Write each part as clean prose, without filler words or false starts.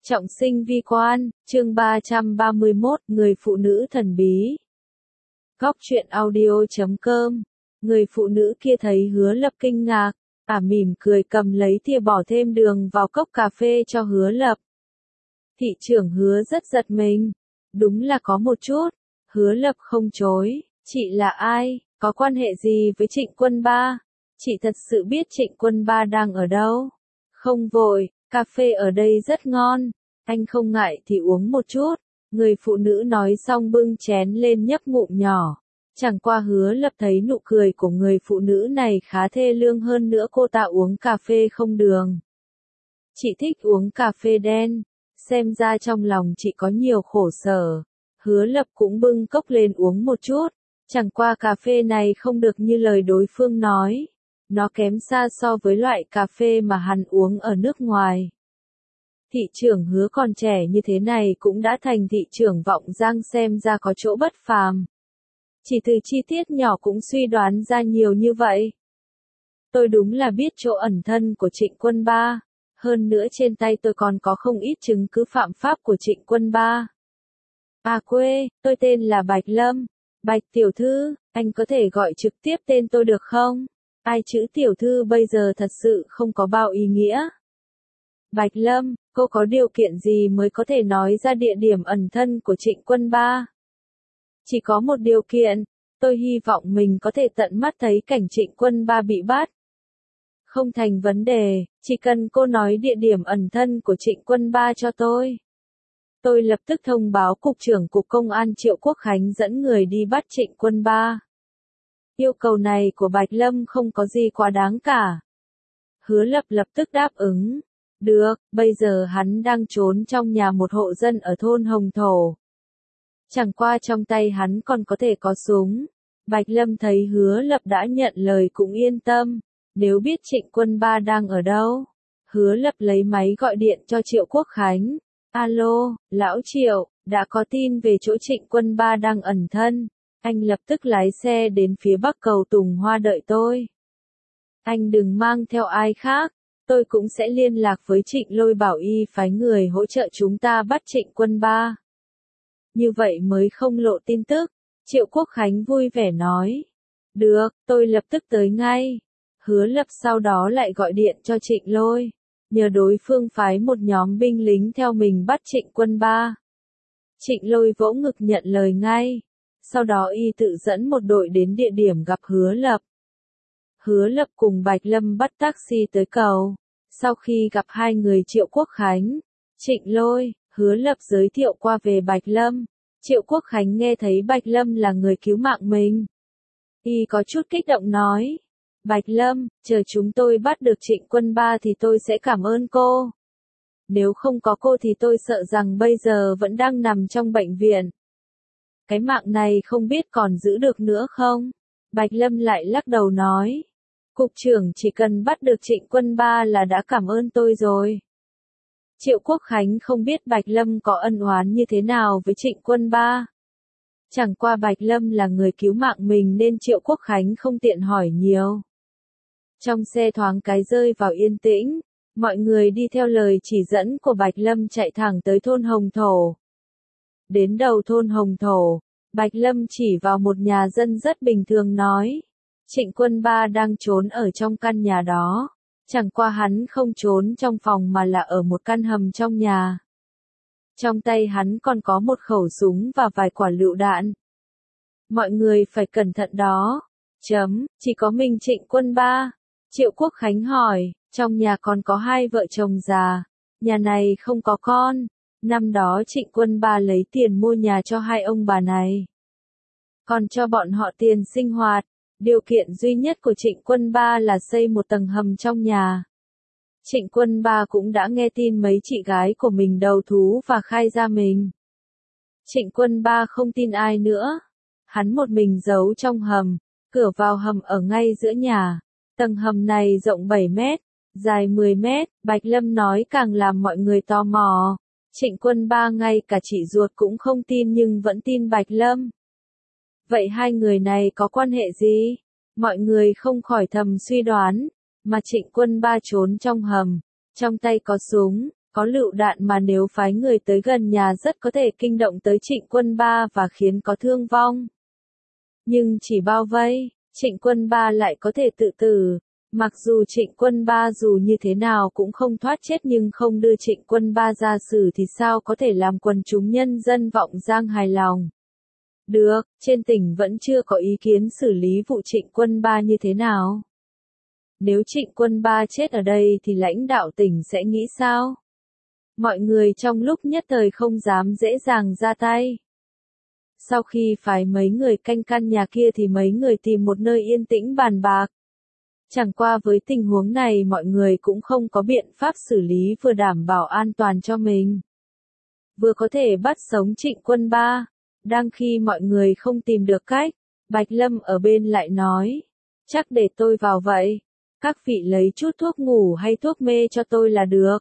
Trọng sinh vi quan, chương 331, người phụ nữ thần bí. Góc truyện audio.com. Người phụ nữ kia thấy Hứa Lập kinh ngạc, mỉm cười cầm lấy thìa bỏ thêm đường vào cốc cà phê cho Hứa Lập. Thị trưởng Hứa rất giật mình. Đúng là có một chút. Hứa Lập không chối. Chị là ai? Có quan hệ gì với Trịnh Quân Ba? Chị thật sự biết Trịnh Quân Ba đang ở đâu? Không vội, cà phê ở đây rất ngon. Anh không ngại thì uống một chút. Người phụ nữ nói xong bưng chén lên nhấp ngụm nhỏ. Chẳng qua Hứa Lập thấy nụ cười của người phụ nữ này khá thê lương, hơn nữa cô ta uống cà phê không đường. Chị thích uống cà phê đen. Xem ra trong lòng chị có nhiều khổ sở. Hứa Lập cũng bưng cốc lên uống một chút. Chẳng qua cà phê này không được như lời đối phương nói. Nó kém xa so với loại cà phê mà hắn uống ở nước ngoài. Thị trưởng Hứa còn trẻ như thế này cũng đã thành thị trưởng Vọng Giang, xem ra có chỗ bất phàm. Chỉ từ chi tiết nhỏ cũng suy đoán ra nhiều như vậy. Tôi đúng là biết chỗ ẩn thân của Trịnh Quân Ba. Hơn nữa trên tay tôi còn có không ít chứng cứ phạm pháp của Trịnh Quân Ba. Quê, tôi tên là Bạch Lâm. Bạch tiểu thư, anh có thể gọi trực tiếp tên tôi được không? Chữ tiểu thư bây giờ thật sự không có bao ý nghĩa. Bạch Lâm, cô có điều kiện gì mới có thể nói ra địa điểm ẩn thân của Trịnh Quân Ba? Chỉ có một điều kiện, tôi hy vọng mình có thể tận mắt thấy cảnh Trịnh Quân Ba bị bắt. Không thành vấn đề, chỉ cần cô nói địa điểm ẩn thân của Trịnh Quân Ba cho tôi. Tôi lập tức thông báo Cục trưởng Cục Công an Triệu Quốc Khánh dẫn người đi bắt Trịnh Quân Ba. Yêu cầu này của Bạch Lâm không có gì quá đáng cả. Hứa Lập lập tức đáp ứng. Được, bây giờ hắn đang trốn trong nhà một hộ dân ở thôn Hồng Thổ. Chẳng qua trong tay hắn còn có thể có súng. Bạch Lâm thấy Hứa Lập đã nhận lời cũng yên tâm. Nếu biết Trịnh Quân Ba đang ở đâu, Hứa Lập lấy máy gọi điện cho Triệu Quốc Khánh. Alo, lão Triệu, đã có tin về chỗ Trịnh Quân Ba đang ẩn thân. Anh lập tức lái xe đến phía bắc cầu Tùng Hoa đợi tôi. Anh đừng mang theo ai khác. Tôi cũng sẽ liên lạc với Trịnh Lôi bảo y phái người hỗ trợ chúng ta bắt Trịnh Quân Ba. Như vậy mới không lộ tin tức. Triệu Quốc Khánh vui vẻ nói. Được, tôi lập tức tới ngay. Hứa Lập sau đó lại gọi điện cho Trịnh Lôi. Nhờ đối phương phái một nhóm binh lính theo mình bắt Trịnh Quân Ba. Trịnh Lôi vỗ ngực nhận lời ngay. Sau đó y tự dẫn một đội đến địa điểm gặp Hứa Lập. Hứa Lập cùng Bạch Lâm bắt taxi tới cầu. Sau khi gặp hai người Triệu Quốc Khánh, Trịnh Lôi, Hứa Lập giới thiệu qua về Bạch Lâm. Triệu Quốc Khánh nghe thấy Bạch Lâm là người cứu mạng mình. Y có chút kích động nói. Bạch Lâm, chờ chúng tôi bắt được Trịnh Quân Ba thì tôi sẽ cảm ơn cô. Nếu không có cô thì tôi sợ rằng bây giờ vẫn đang nằm trong bệnh viện. Cái mạng này không biết còn giữ được nữa không? Bạch Lâm lại lắc đầu nói. Cục trưởng chỉ cần bắt được Trịnh Quân Ba là đã cảm ơn tôi rồi. Triệu Quốc Khánh không biết Bạch Lâm có ân oán như thế nào với Trịnh Quân Ba. Chẳng qua Bạch Lâm là người cứu mạng mình nên Triệu Quốc Khánh không tiện hỏi nhiều. Trong xe thoáng cái rơi vào yên tĩnh, mọi người đi theo lời chỉ dẫn của Bạch Lâm chạy thẳng tới thôn Hồng Thổ. Đến đầu thôn Hồng Thổ, Bạch Lâm chỉ vào một nhà dân rất bình thường nói. Trịnh Quân Ba đang trốn ở trong căn nhà đó. Chẳng qua hắn không trốn trong phòng mà là ở một căn hầm trong nhà. Trong tay hắn còn có một khẩu súng và vài quả lựu đạn. Mọi người phải cẩn thận đó. Chỉ có mình Trịnh Quân Ba. Triệu Quốc Khánh hỏi, trong nhà còn có hai vợ chồng già. Nhà này không có con. Năm đó Trịnh Quân Ba lấy tiền mua nhà cho hai ông bà này. Còn cho bọn họ tiền sinh hoạt. Điều kiện duy nhất của Trịnh Quân Ba là xây một tầng hầm trong nhà. Trịnh Quân Ba cũng đã nghe tin mấy chị gái của mình đầu thú và khai ra mình. Trịnh Quân Ba không tin ai nữa. Hắn một mình giấu trong hầm, cửa vào hầm ở ngay giữa nhà. Tầng hầm này rộng 7 mét, dài 10 mét, Bạch Lâm nói càng làm mọi người tò mò. Trịnh Quân Ba ngay cả chị ruột cũng không tin nhưng vẫn tin Bạch Lâm. Vậy hai người này có quan hệ gì? Mọi người không khỏi thầm suy đoán, mà Trịnh Quân Ba trốn trong hầm, trong tay có súng, Có lựu đạn mà nếu phái người tới gần nhà rất có thể kinh động tới Trịnh Quân Ba và khiến có thương vong. Nhưng chỉ bao vây, Trịnh Quân Ba lại có thể tự tử. Mặc dù Trịnh Quân Ba dù như thế nào cũng không thoát chết nhưng không đưa Trịnh Quân Ba ra xử thì sao có thể làm quần chúng nhân dân Vọng Giang hài lòng. Được, trên tỉnh vẫn chưa có ý kiến xử lý vụ Trịnh Quân Ba như thế nào. Nếu Trịnh Quân Ba chết ở đây thì lãnh đạo tỉnh sẽ nghĩ sao? Mọi người trong lúc nhất thời không dám dễ dàng ra tay. Sau khi phái mấy người canh căn nhà kia thì mấy người tìm một nơi yên tĩnh bàn bạc. Chẳng qua với tình huống này mọi người cũng không có biện pháp xử lý vừa đảm bảo an toàn cho mình, vừa có thể bắt sống Trịnh Quân Ba. Đang khi mọi người không tìm được cách, Bạch Lâm ở bên lại nói, chắc để tôi vào vậy, các vị lấy chút thuốc ngủ hay thuốc mê cho tôi là được.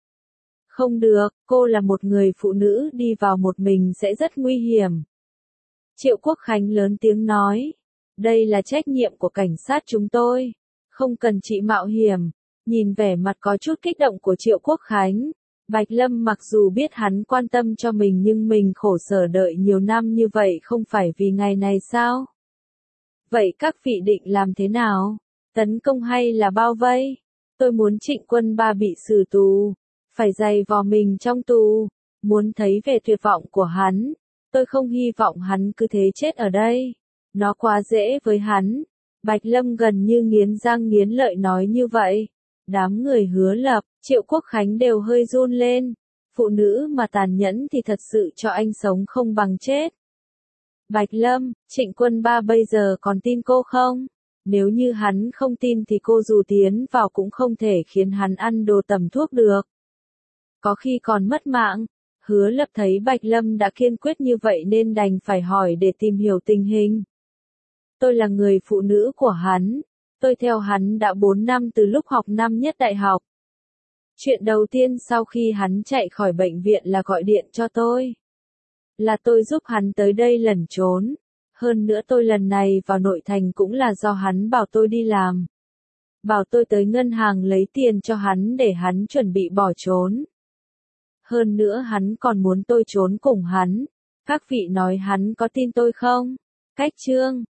Không được, cô là một người phụ nữ đi vào một mình sẽ rất nguy hiểm. Triệu Quốc Khánh lớn tiếng nói, đây là trách nhiệm của cảnh sát chúng tôi, không cần chị mạo hiểm. Nhìn vẻ mặt có chút kích động của Triệu Quốc Khánh, Bạch Lâm mặc dù biết hắn quan tâm cho mình nhưng mình khổ sở đợi nhiều năm như vậy không phải vì ngày này sao? Vậy các vị định làm thế nào? Tấn công hay là bao vây? Tôi muốn Trịnh Quân Ba bị xử tù, phải giày vò mình trong tù, muốn thấy vẻ tuyệt vọng của hắn. Tôi không hy vọng hắn cứ thế chết ở đây. Nó quá dễ với hắn. Bạch Lâm gần như nghiến răng nghiến lợi nói như vậy. Đám người Hứa Lập, Triệu Quốc Khánh đều hơi run lên. Phụ nữ mà tàn nhẫn thì thật sự cho anh sống không bằng chết. Bạch Lâm, Trịnh Quân Ba bây giờ còn tin cô không? Nếu như hắn không tin thì cô dù tiến vào cũng không thể khiến hắn ăn đồ tầm thuốc được. Có khi còn mất mạng. Hứa Lập thấy Bạch Lâm đã kiên quyết như vậy nên đành phải hỏi để tìm hiểu tình hình. Tôi là người phụ nữ của hắn. Tôi theo hắn đã 4 năm từ lúc học năm nhất đại học. Chuyện đầu tiên sau khi hắn chạy khỏi bệnh viện là gọi điện cho tôi. Là tôi giúp hắn tới đây lẩn trốn. Hơn nữa tôi lần này vào nội thành cũng là do hắn bảo tôi đi làm. Bảo tôi tới ngân hàng lấy tiền cho hắn để hắn chuẩn bị bỏ trốn. Hơn nữa hắn còn muốn tôi trốn cùng hắn. Các vị nói hắn có tin tôi không? Cách chương